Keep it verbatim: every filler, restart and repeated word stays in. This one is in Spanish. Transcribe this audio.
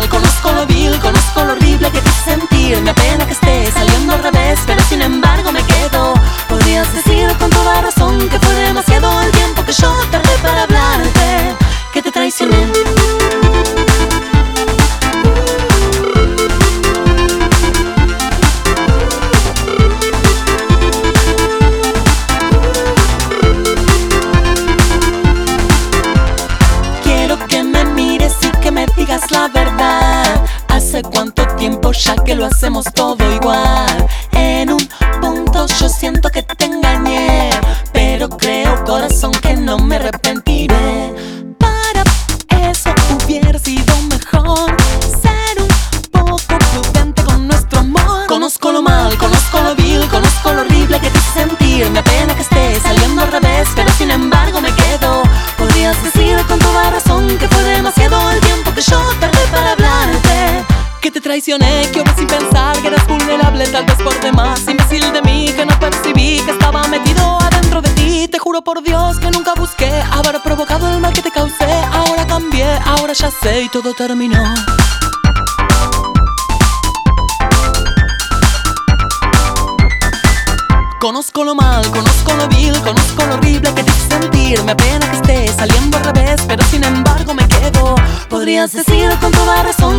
mal, conozco lo vil, conozco lo horrible que te hace sentir. Me apena que esté saliendo al revés, pero sin embargo me quedo. Podrías decir con toda razón que fue demasiado el tiempo que yo tardé para hablarte, que te traicioné. Digas la verdad, ¿hace cuánto tiempo ya que lo hacemos todo igual? En un punto yo siento que te engañé, pero creo, corazón, que no me arrepentiré. Para eso hubiera sido mejor ser un poco prudente con nuestro amor. Conozco lo mal, conozco lo vil, conozco lo horrible que te hace sentir. Me apena que esté saliendo al revés, pero sin embargo me quedo. Podrías decir con toda razón que fue demasiado el tiempo que yo tardé para hablarte, que te traicioné, que obra sin pensar que eras vulnerable, tal vez por demás. Imbécil de mí, que no percibí que estaba metido adentro de ti. Te juro por Dios que nunca busqué haber provocado el mal que te causé. Ahora cambié, ahora ya sé y todo terminó. Conozco lo mal, conozco lo vil, conozco lo horrible que te hace sentir. Me apena que esté saliendo al revés, pero sin embargo me quedo. Podrías decir con toda razón